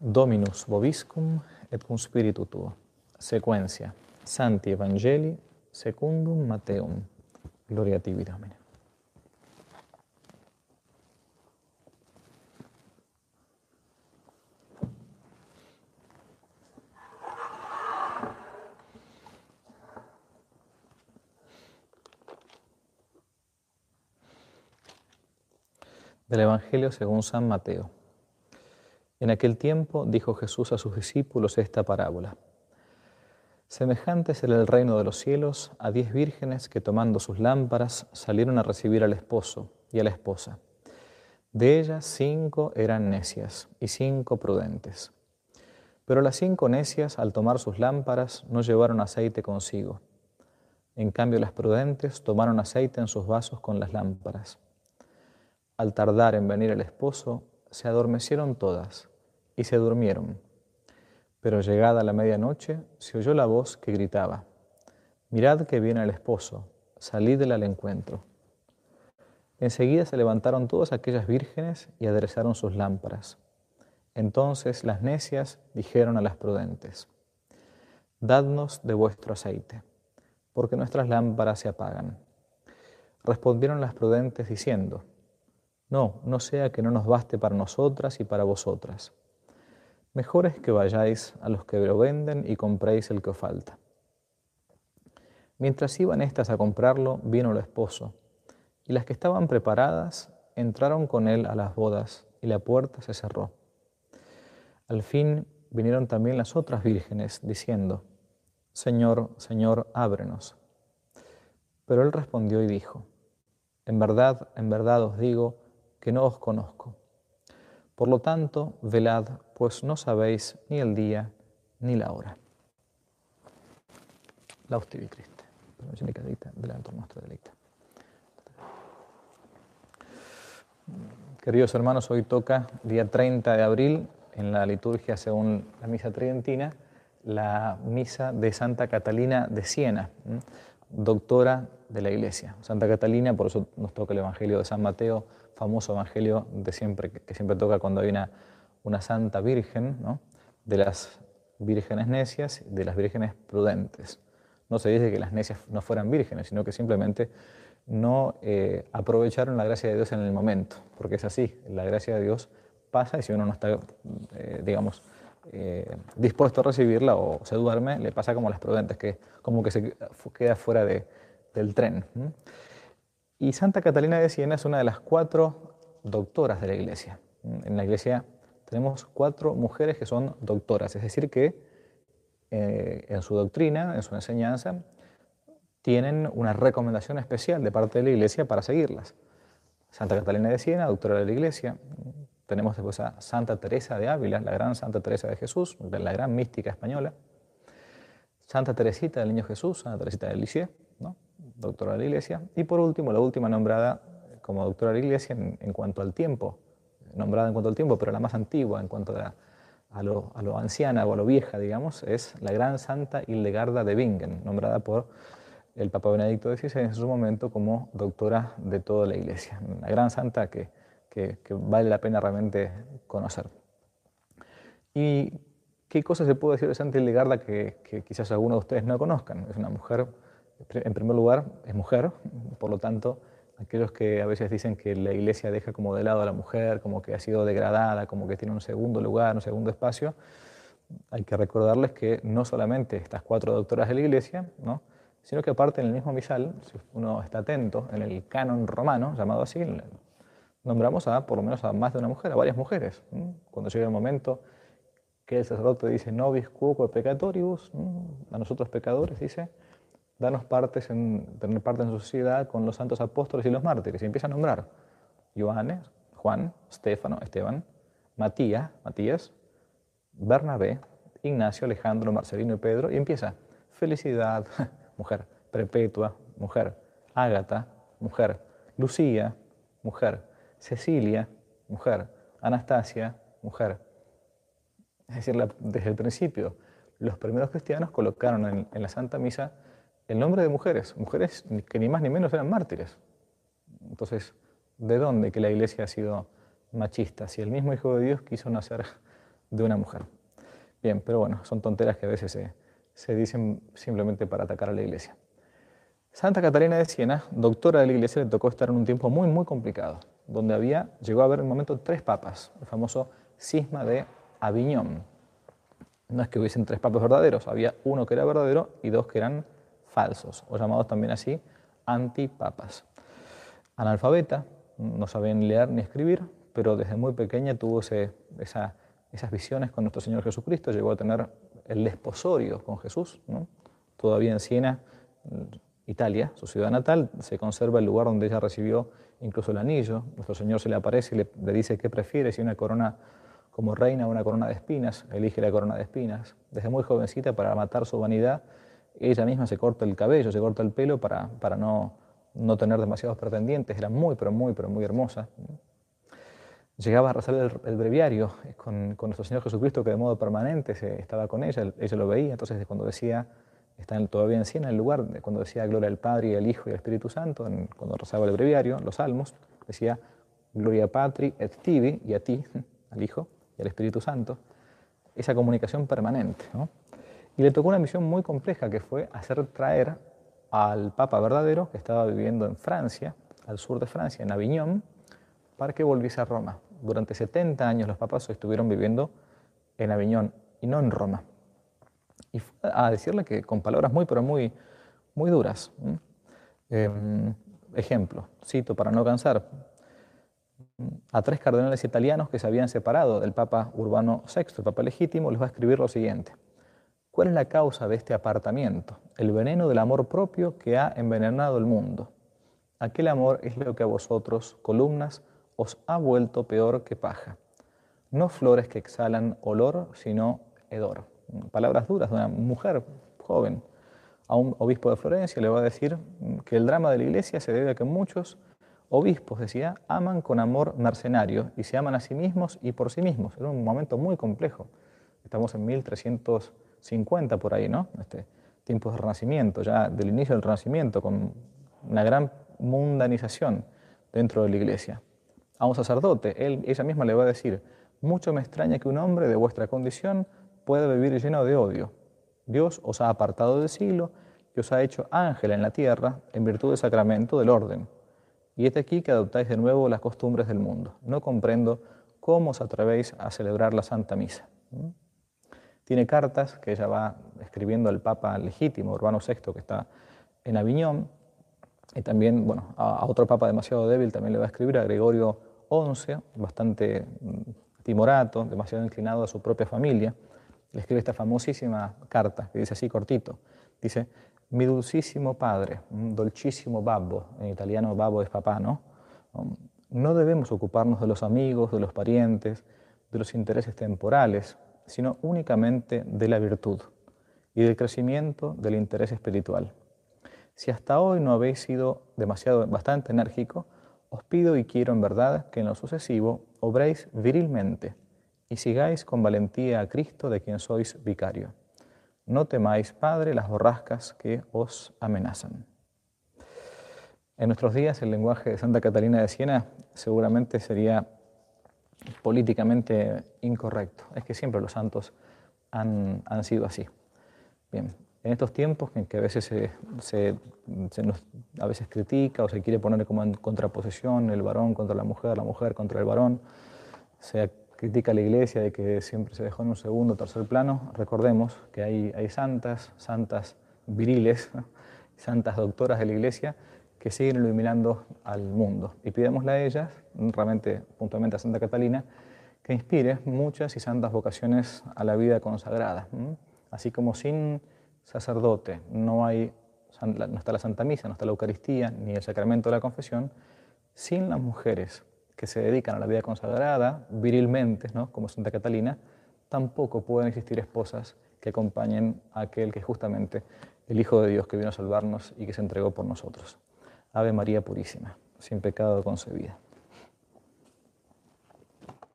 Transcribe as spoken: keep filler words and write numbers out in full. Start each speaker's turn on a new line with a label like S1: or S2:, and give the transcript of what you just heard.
S1: Dominus vobiscum et cum spiritu tuo. Sequencia. Sancti Evangelii secundum Matteum. Gloria a tibi, Domine. Del Evangelio según San Mateo. En aquel tiempo dijo Jesús a sus discípulos esta parábola. Semejante será el reino de los cielos a diez vírgenes que tomando sus lámparas salieron a recibir al esposo y a la esposa. De ellas cinco eran necias y cinco prudentes. Pero las cinco necias, al tomar sus lámparas, no llevaron aceite consigo. En cambio, las prudentes tomaron aceite en sus vasos con las lámparas. Al tardar en venir el esposo, se adormecieron todas y se durmieron. Pero llegada la medianoche, se oyó la voz que gritaba: «Mirad que viene el esposo, salidle al encuentro». Enseguida se levantaron todas aquellas vírgenes y aderezaron sus lámparas. Entonces las necias dijeron a las prudentes: «Dadnos de vuestro aceite, porque nuestras lámparas se apagan». Respondieron las prudentes diciendo: «No, no sea que no nos baste para nosotras y para vosotras. Mejor es que vayáis a los que lo venden y compréis el que os falta». Mientras iban éstas a comprarlo, vino el esposo, y las que estaban preparadas entraron con él a las bodas, y la puerta se cerró. Al fin vinieron también las otras vírgenes, diciendo: «Señor, Señor, ábrenos». Pero él respondió y dijo: «En verdad, en verdad os digo que no os conozco. Por lo tanto, velad, pues no sabéis ni el día ni la hora». Laus tibi Christe, per misericordia dicta, velator nostro delicta. Queridos hermanos, hoy toca, día treinta de abril, en la liturgia según la misa tridentina, la misa de Santa Catalina de Siena, doctora de la Iglesia. Santa Catalina, por eso nos toca el Evangelio de San Mateo, famoso Evangelio de siempre, que siempre toca cuando hay una, una santa virgen, ¿no? De las vírgenes necias y de las vírgenes prudentes. No se dice que las necias no fueran vírgenes, sino que simplemente no eh, aprovecharon la gracia de Dios en el momento, porque es así, la gracia de Dios pasa y si uno no está, eh, digamos, eh, dispuesto a recibirla o se duerme, le pasa como a las prudentes, que como que se queda fuera de, del tren. Y Santa Catalina de Siena es una de las cuatro doctoras de la Iglesia. En la Iglesia tenemos cuatro mujeres que son doctoras, es decir que eh, en su doctrina, en su enseñanza, tienen una recomendación especial de parte de la Iglesia para seguirlas. Santa Catalina de Siena, doctora de la Iglesia. Tenemos después a Santa Teresa de Ávila, la gran Santa Teresa de Jesús, la gran mística española. Santa Teresita del Niño Jesús, Santa Teresita de Lisieux, ¿no? Doctora de la Iglesia. Y por último, la última nombrada como doctora de la Iglesia en, en cuanto al tiempo, nombrada en cuanto al tiempo, pero la más antigua en cuanto a, a, lo, a lo anciana o a lo vieja, digamos, es la gran Santa Hildegarda de Bingen, nombrada por el Papa Benedicto dieciséis en su momento como doctora de toda la Iglesia. Una gran santa que, que, que vale la pena realmente conocer. ¿Y qué cosa se puede decir de Santa Hildegarda que, que quizás algunos de ustedes no conozcan? Es una mujer, en primer lugar, es mujer, por lo tanto, aquellos que a veces dicen que la Iglesia deja como de lado a la mujer, como que ha sido degradada, como que tiene un segundo lugar, un segundo espacio, hay que recordarles que no solamente estas cuatro doctoras de la Iglesia, ¿no?, sino que aparte en el mismo misal, si uno está atento, en el canon romano, llamado así, nombramos a por lo menos a más de una mujer, a varias mujeres. Cuando llega el momento que el sacerdote dice nobis quoque peccatoribus, a nosotros pecadores, dice, danos partes en, tener parte en su sociedad con los santos apóstoles y los mártires. Y empieza a nombrar Johannes, Juan, Stefano, Esteban, Matías, Matías, Bernabé, Ignacio, Alejandro, Marcelino y Pedro, y empieza felicidad, mujer, Perpetua, mujer, Ágata, mujer, Lucía, mujer, Cecilia, mujer, Anastasia, mujer. Es decir, la, desde el principio, los primeros cristianos colocaron en, en la Santa Misa el nombre de mujeres, mujeres que ni más ni menos eran mártires. Entonces, ¿de dónde que la Iglesia ha sido machista? Si el mismo Hijo de Dios quiso nacer de una mujer. Bien, pero bueno, son tonteras que a veces se, se dicen simplemente para atacar a la Iglesia. Santa Catalina de Siena, doctora de la Iglesia, le tocó estar en un tiempo muy, muy complicado, donde había, llegó a haber en un momento tres papas, el famoso cisma de Aviñón. No es que hubiesen tres papas verdaderos, había uno que era verdadero y dos que eran falsos, o llamados también así antipapas. Analfabeta, no sabían leer ni escribir, pero desde muy pequeña tuvo ese, esa, esas visiones con nuestro Señor Jesucristo, llegó a tener el desposorio con Jesús, ¿no? Todavía en Siena, Italia, su ciudad natal, se conserva el lugar donde ella recibió incluso el anillo. Nuestro Señor se le aparece y le, le dice qué prefiere, si una corona como reina o una corona de espinas. Elige la corona de espinas. Desde muy jovencita, para matar su vanidad, ella misma se corta el cabello, se corta el pelo para, para no, no tener demasiados pretendientes. Era muy, pero muy, pero muy hermosa. Llegaba a rezar el, el breviario con, con nuestro Señor Jesucristo, que de modo permanente se, estaba con ella, ella lo veía. Entonces, cuando decía, está en, todavía en Siena, el lugar, cuando decía gloria al Padre y al Hijo y al Espíritu Santo, en, cuando rezaba el breviario, los salmos, decía gloria Patri et Tibi, y a ti, al Hijo y al Espíritu Santo, esa comunicación permanente, ¿no? Y le tocó una misión muy compleja, que fue hacer traer al Papa verdadero, que estaba viviendo en Francia, al sur de Francia, en Aviñón, para que volviese a Roma. Durante setenta años los papas estuvieron viviendo en Aviñón y no en Roma. Y fue a decirle que con palabras muy, pero muy, muy duras. Eh, ejemplo, cito para no cansar, a tres cardenales italianos que se habían separado del Papa Urbano sexto, el Papa legítimo, les va a escribir lo siguiente. ¿Cuál es la causa de este apartamiento? El veneno del amor propio que ha envenenado el mundo. Aquel amor es lo que a vosotros, columnas, os ha vuelto peor que paja. No flores que exhalan olor, sino hedor. Palabras duras de una mujer joven. A un obispo de Florencia le va a decir que el drama de la Iglesia se debe a que muchos obispos, decía, aman con amor mercenario y se aman a sí mismos y por sí mismos. Era un momento muy complejo. Estamos en mil trescientos cincuenta por ahí, ¿no? Este, tiempos de Renacimiento, ya del inicio del Renacimiento, con una gran mundanización dentro de la Iglesia. A un sacerdote, él, ella misma le va a decir, mucho me extraña que un hombre de vuestra condición pueda vivir lleno de odio. Dios os ha apartado del siglo y os ha hecho ángel en la tierra en virtud del sacramento del orden. Y es aquí que adoptáis de nuevo las costumbres del mundo. No comprendo cómo os atrevéis a celebrar la Santa Misa. ¿Mm? Tiene cartas que ella va escribiendo al Papa legítimo, Urbano sexto, que está en Aviñón, y también, bueno, a, a otro Papa demasiado débil también le va a escribir, a Gregorio once, bastante timorato, demasiado inclinado a su propia familia. Le escribe esta famosísima carta, que dice así cortito, dice, mi dulcísimo padre, dolcissimo babbo, en italiano babbo es papá, ¿no? No debemos ocuparnos de los amigos, de los parientes, de los intereses temporales, sino únicamente de la virtud y del crecimiento del interés espiritual. Si hasta hoy no habéis sido demasiado, bastante enérgico, os pido y quiero en verdad que en lo sucesivo obréis virilmente y sigáis con valentía a Cristo de quien sois vicario. No temáis, Padre, las borrascas que os amenazan. En nuestros días el lenguaje de Santa Catalina de Siena seguramente sería políticamente incorrecto. Es que siempre los santos han, han sido así. Bien, en estos tiempos en que a veces se, se, se nos a veces critica o se quiere poner como en contraposición el varón contra la mujer, la mujer contra el varón, se critica a la Iglesia de que siempre se dejó en un segundo o tercer plano, recordemos que hay, hay santas, santas viriles, ¿no? Santas doctoras de la Iglesia que siguen iluminando al mundo. Y pidémosle a ellas, realmente puntualmente a Santa Catalina, que inspire muchas y santas vocaciones a la vida consagrada. ¿Mm? Así como sin sacerdote no, hay, no está la Santa Misa, no está la Eucaristía, ni el sacramento de la confesión, sin las mujeres que se dedican a la vida consagrada, virilmente, ¿no? Como Santa Catalina, tampoco pueden existir esposas que acompañen a aquel que es justamente el Hijo de Dios que vino a salvarnos y que se entregó por nosotros. Ave María Purísima, sin pecado concebida.